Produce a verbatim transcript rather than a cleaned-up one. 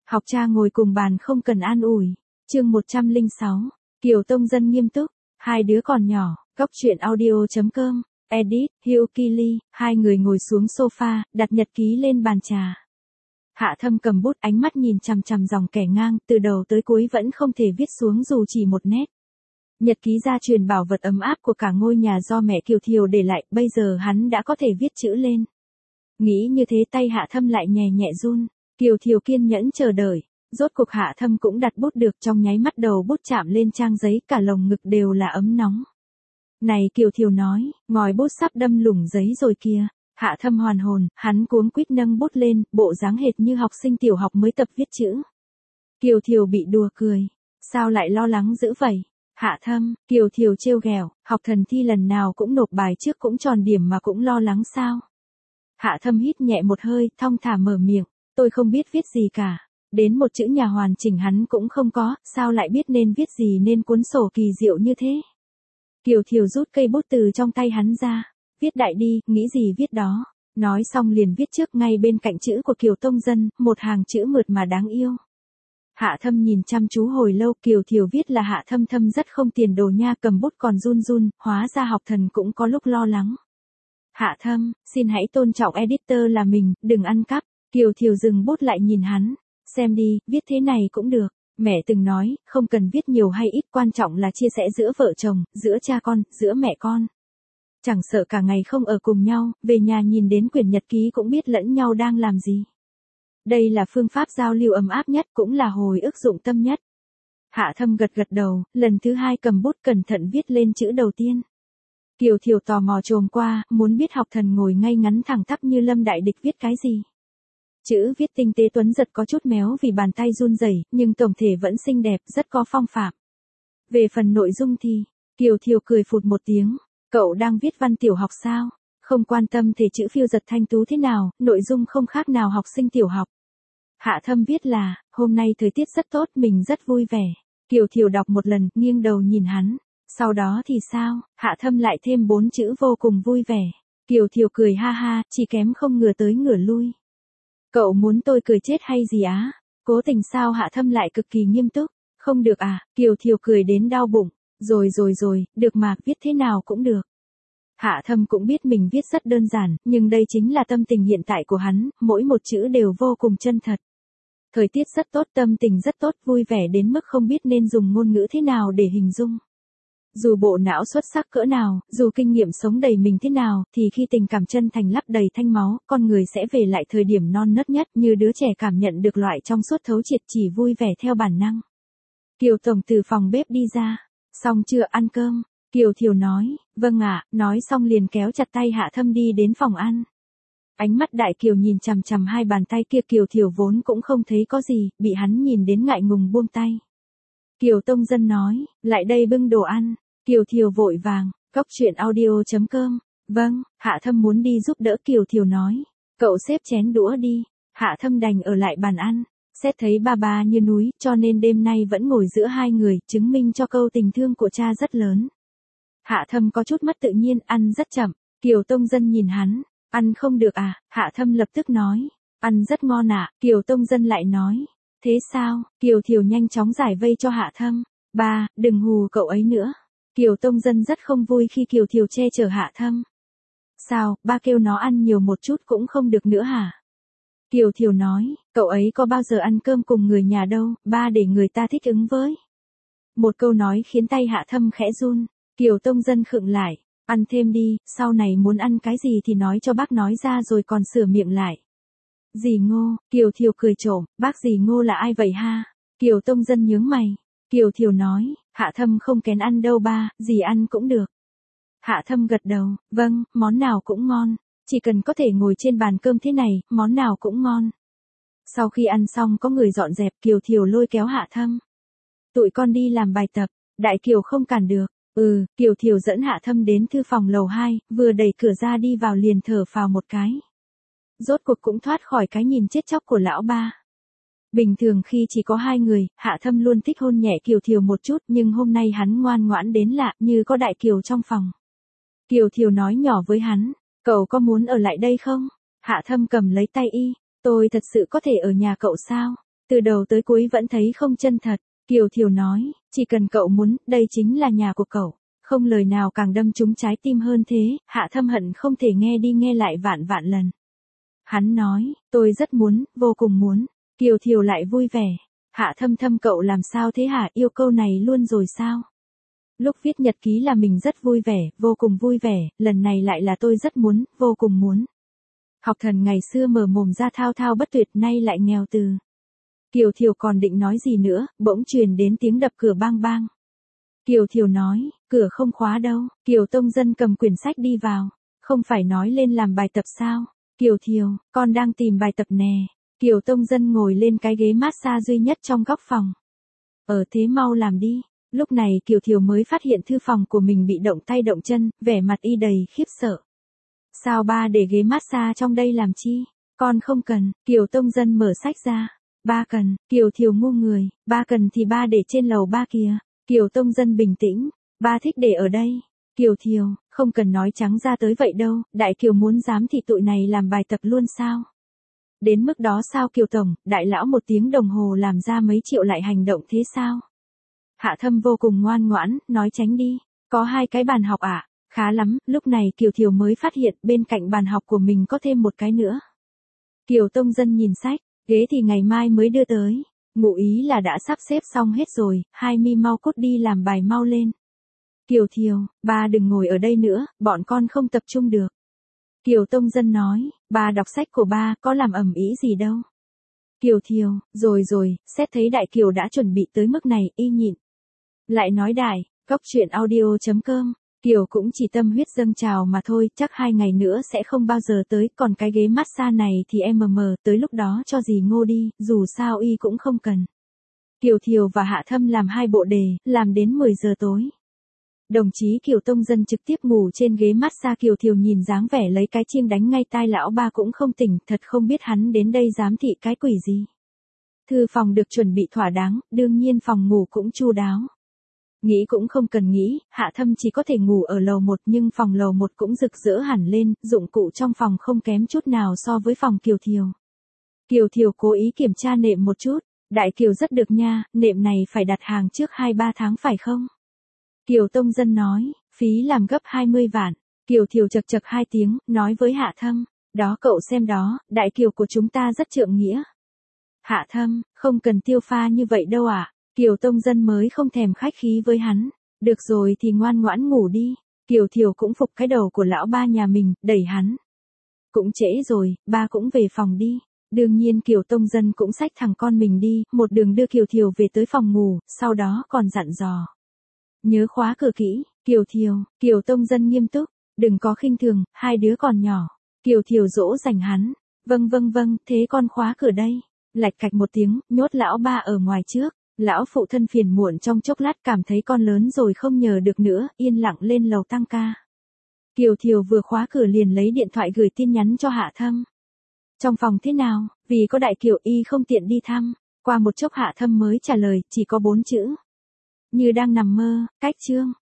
Học cha ngồi cùng bàn không cần an ủi. Chương một trăm lẻ sáu. Kiều Tông Dân nghiêm túc, hai đứa còn nhỏ, góc truyện audio chấm com, edit, Hyukili, hai người ngồi xuống sofa, đặt nhật ký lên bàn trà. Hạ Thâm cầm bút, ánh mắt nhìn chằm chằm dòng kẻ ngang, từ đầu tới cuối vẫn không thể viết xuống dù chỉ một nét. Nhật ký gia truyền bảo vật ấm áp của cả ngôi nhà do mẹ Kiều Thiều để lại, bây giờ hắn đã có thể viết chữ lên. Nghĩ như thế tay Hạ Thâm lại nhẹ nhẹ run. Kiều Thiều kiên nhẫn chờ đợi, rốt cuộc Hạ Thâm cũng đặt bút được, trong nháy mắt đầu bút chạm lên trang giấy, cả lồng ngực đều là ấm nóng. Này Kiều Thiều nói, ngòi bút sắp đâm lủng giấy rồi kìa. Hạ Thâm hoàn hồn, hắn cuống quýt nâng bút lên, bộ dáng hệt như học sinh tiểu học mới tập viết chữ. Kiều Thiều bị đùa cười, sao lại lo lắng dữ vậy? Hạ Thâm, Kiều Thiều trêu ghẹo, học thần thi lần nào cũng nộp bài trước cũng tròn điểm mà cũng lo lắng sao? Hạ Thâm hít nhẹ một hơi, thong thả mở miệng, tôi không biết viết gì cả. Đến một chữ nhà hoàn chỉnh hắn cũng không có, sao lại biết nên viết gì nên cuốn sổ kỳ diệu như thế? Kiều Thiều rút cây bút từ trong tay hắn ra, viết đại đi, nghĩ gì viết đó. Nói xong liền viết trước ngay bên cạnh chữ của Kiều Tông Dân, một hàng chữ mượt mà đáng yêu. Hạ Thâm nhìn chăm chú hồi lâu, Kiều Thiều viết là Hạ Thâm Thâm rất không tiền đồ nha, cầm bút còn run run, hóa ra học thần cũng có lúc lo lắng. Hạ Thâm, xin hãy tôn trọng editor là mình, đừng ăn cắp. Kiều Thiều dừng bút lại nhìn hắn, xem đi, viết thế này cũng được. Mẹ từng nói, không cần viết nhiều hay ít, quan trọng là chia sẻ giữa vợ chồng, giữa cha con, giữa mẹ con. Chẳng sợ cả ngày không ở cùng nhau, về nhà nhìn đến quyển nhật ký cũng biết lẫn nhau đang làm gì. Đây là phương pháp giao lưu ấm áp nhất, cũng là hồi ức dụng tâm nhất. Hạ Thâm gật gật đầu, lần thứ hai cầm bút cẩn thận viết lên chữ đầu tiên. Kiều Thiều tò mò chồm qua, muốn biết học thần ngồi ngay ngắn thẳng tắp như Lâm Đại Địch viết cái gì. Chữ viết tinh tế tuấn giật, có chút méo vì bàn tay run rẩy, nhưng tổng thể vẫn xinh đẹp, rất có phong phạm. Về phần nội dung thì, Kiều Thiều cười phụt một tiếng, cậu đang viết văn tiểu học sao? Không quan tâm thể chữ phiêu giật thanh tú thế nào, nội dung không khác nào học sinh tiểu học. Hạ Thâm viết là, hôm nay thời tiết rất tốt, mình rất vui vẻ. Kiều Thiều đọc một lần, nghiêng đầu nhìn hắn. Sau đó thì sao? Hạ Thâm lại thêm bốn chữ vô cùng vui vẻ. Kiều Thiều cười ha ha, chỉ kém không ngửa tới ngửa lui. Cậu muốn tôi cười chết hay gì á? Cố tình sao? Hạ Thâm lại cực kỳ nghiêm túc. Không được à? Kiều Thiều cười đến đau bụng. Rồi rồi rồi, được mà, viết thế nào cũng được. Hạ Thâm cũng biết mình viết rất đơn giản, nhưng đây chính là tâm tình hiện tại của hắn, mỗi một chữ đều vô cùng chân thật. Thời tiết rất tốt, tâm tình rất tốt, vui vẻ đến mức không biết nên dùng ngôn ngữ thế nào để hình dung. Dù bộ não xuất sắc cỡ nào, dù kinh nghiệm sống đầy mình thế nào, thì khi tình cảm chân thành lấp đầy thanh máu, con người sẽ về lại thời điểm non nớt nhất, như đứa trẻ cảm nhận được loại trong suốt thấu triệt, chỉ vui vẻ theo bản năng. Kiều Tổng từ phòng bếp đi ra. Xong chưa, ăn cơm? Kiều Thiều nói, vâng ạ, nói xong liền kéo chặt tay Hạ Thâm đi đến phòng ăn. Ánh mắt Đại Kiều nhìn chằm chằm hai bàn tay kia, Kiều Thiều vốn cũng không thấy có gì, bị hắn nhìn đến ngại ngùng buông tay. Kiều Tông Dân nói, lại đây bưng đồ ăn. Kiều Thiều vội vàng, góc truyện audio chấm com. Vâng, Hạ Thâm muốn đi giúp đỡ. Kiều Thiều nói, cậu xếp chén đũa đi. Hạ Thâm đành ở lại bàn ăn. Xét thấy ba ba như núi, cho nên đêm nay vẫn ngồi giữa hai người, chứng minh cho câu tình thương của cha rất lớn. Hạ Thâm có chút mất tự nhiên, ăn rất chậm. Kiều Tông Dân nhìn hắn, ăn không được à? Hạ Thâm lập tức nói, ăn rất ngon ạ. Kiều Tông Dân lại nói, thế sao? Kiều Thiều nhanh chóng giải vây cho Hạ Thâm. Ba, đừng hù cậu ấy nữa. Kiều Tông Dân rất không vui khi Kiều Thiều che chở Hạ Thâm. Sao, ba kêu nó ăn nhiều một chút cũng không được nữa hả? Kiều Thiều nói, cậu ấy có bao giờ ăn cơm cùng người nhà đâu, ba để người ta thích ứng với. Một câu nói khiến tay Hạ Thâm khẽ run. Kiều Tông Dân khựng lại, ăn thêm đi, sau này muốn ăn cái gì thì nói cho bác nói ra rồi còn sửa miệng lại. Dì Ngô, Kiều Thiều cười trộm, bác dì Ngô là ai vậy ha? Kiều Tông Dân nhướng mày. Kiều Thiều nói, Hạ Thâm không kén ăn đâu ba, dì ăn cũng được. Hạ Thâm gật đầu, vâng, món nào cũng ngon. Chỉ cần có thể ngồi trên bàn cơm thế này, món nào cũng ngon. Sau khi ăn xong có người dọn dẹp, Kiều Thiều lôi kéo Hạ Thâm. Tụi con đi làm bài tập, Đại Kiều không cản được. Ừ, Kiều Thiều dẫn Hạ Thâm đến thư phòng lầu hai, vừa đẩy cửa ra đi vào liền thở phào một cái. Rốt cuộc cũng thoát khỏi cái nhìn chết chóc của lão ba. Bình thường khi chỉ có hai người, Hạ Thâm luôn thích hôn nhẹ Kiều Thiều một chút, nhưng hôm nay hắn ngoan ngoãn đến lạ, như có Đại Kiều trong phòng. Kiều Thiều nói nhỏ với hắn, cậu có muốn ở lại đây không? Hạ Thâm cầm lấy tay y, tôi thật sự có thể ở nhà cậu sao? Từ đầu tới cuối vẫn thấy không chân thật. Kiều Thiều nói, chỉ cần cậu muốn, đây chính là nhà của cậu. Không lời nào càng đâm trúng trái tim hơn thế, Hạ Thâm hận không thể nghe đi nghe lại vạn vạn lần. Hắn nói, tôi rất muốn, vô cùng muốn. Kiều Thiều lại vui vẻ. Hạ Thâm Thâm cậu làm sao thế hả, yêu câu này luôn rồi sao? Lúc viết nhật ký là mình rất vui vẻ, vô cùng vui vẻ, lần này lại là tôi rất muốn, vô cùng muốn. Học thần ngày xưa mở mồm ra thao thao bất tuyệt, nay lại nghèo từ. Kiều Thiều còn định nói gì nữa, bỗng truyền đến tiếng đập cửa bang bang. Kiều Thiều nói, cửa không khóa đâu. Kiều Tông Dân cầm quyển sách đi vào. Không phải nói lên làm bài tập sao? Kiều Thiều, con đang tìm bài tập nè. Kiều Tông Dân ngồi lên cái ghế massage duy nhất trong góc phòng. Ở thế mau làm đi. Lúc này Kiều Thiều mới phát hiện thư phòng của mình bị động tay động chân, vẻ mặt y đầy khiếp sợ. Sao ba để ghế massage trong đây làm chi? Con không cần. Kiều Tông Dân mở sách ra. Ba cần. Kiều Thiều ngu người. Ba cần thì ba để trên lầu ba kìa. Kiều Tông Dân bình tĩnh. Ba thích để ở đây. Kiều Thiều, không cần nói trắng ra tới vậy đâu, Đại Kiều muốn dám thì tụi này làm bài tập luôn sao? Đến mức đó sao Kiều Tổng, đại lão một tiếng đồng hồ làm ra mấy triệu lại hành động thế sao? Hạ Thâm vô cùng ngoan ngoãn, nói tránh đi. Có hai cái bàn học ạ, à? Khá lắm, lúc này Kiều Thiều mới phát hiện bên cạnh bàn học của mình có thêm một cái nữa. Kiều Tông Dân nhìn sách, ghế thì ngày mai mới đưa tới. Ngụ ý là đã sắp xếp xong hết rồi, hai mi mau cút đi làm bài mau lên. Kiều Thiều, ba đừng ngồi ở đây nữa, bọn con không tập trung được. Kiều Tông Dân nói, ba đọc sách của ba, có làm ầm ĩ gì đâu. Kiều Thiều, rồi rồi, xét thấy Đại Kiều đã chuẩn bị tới mức này, y nhịn. Lại nói đại, góc chuyện audio chấm com, Kiều cũng chỉ tâm huyết dâng trào mà thôi, chắc hai ngày nữa sẽ không bao giờ tới, còn cái ghế massage này thì em mờ mờ, tới lúc đó cho gì ngô đi, dù sao y cũng không cần. Kiều Thiều và Hạ Thâm làm hai bộ đề, làm đến mười giờ tối. Đồng chí Kiều Tông Dân trực tiếp ngủ trên ghế massage. Kiều Thiều nhìn dáng vẻ lấy cái chiêng đánh ngay tai lão ba cũng không tỉnh, thật không biết hắn đến đây giám thị cái quỷ gì. Thư phòng được chuẩn bị thỏa đáng, đương nhiên phòng ngủ cũng chu đáo. Nghĩ cũng không cần nghĩ, Hạ Thâm chỉ có thể ngủ ở lầu một, nhưng phòng lầu một cũng rực rỡ hẳn lên, dụng cụ trong phòng không kém chút nào so với phòng Kiều Thiều. Kiều Thiều cố ý kiểm tra nệm một chút, Đại Kiều rất được nha, nệm này phải đặt hàng trước hai ba tháng phải không? Kiều Tông Dân nói, phí làm gấp hai mươi vạn. Kiều Thiều chật chật hai tiếng, nói với Hạ Thâm, đó cậu xem đó, Đại Kiều của chúng ta rất trượng nghĩa. Hạ Thâm, không cần tiêu pha như vậy đâu ạ. À? Kiều Tông Dân mới không thèm khách khí với hắn. Được rồi thì ngoan ngoãn ngủ đi. Kiều Thiều cũng phục cái đầu của lão ba nhà mình, đẩy hắn. Cũng trễ rồi, ba cũng về phòng đi. Đương nhiên Kiều Tông Dân cũng xách thằng con mình đi, một đường đưa Kiều Thiều về tới phòng ngủ, sau đó còn dặn dò. Nhớ khóa cửa kỹ. Kiều Thiều, Kiều Tông Dân nghiêm túc, đừng có khinh thường, hai đứa còn nhỏ. Kiều Thiều dỗ dành hắn. Vâng vâng vâng, thế con khóa cửa đây. Lạch cạch một tiếng, nhốt lão ba ở ngoài trước. Lão phụ thân phiền muộn trong chốc lát cảm thấy con lớn rồi không nhờ được nữa, yên lặng lên lầu tăng ca. Kiều Thiều vừa khóa cửa liền lấy điện thoại gửi tin nhắn cho Hạ Thâm. Trong phòng thế nào, vì có Đại Kiều y không tiện đi thăm. Qua một chốc Hạ Thâm mới trả lời, chỉ có bốn chữ. Như đang nằm mơ, cách chương.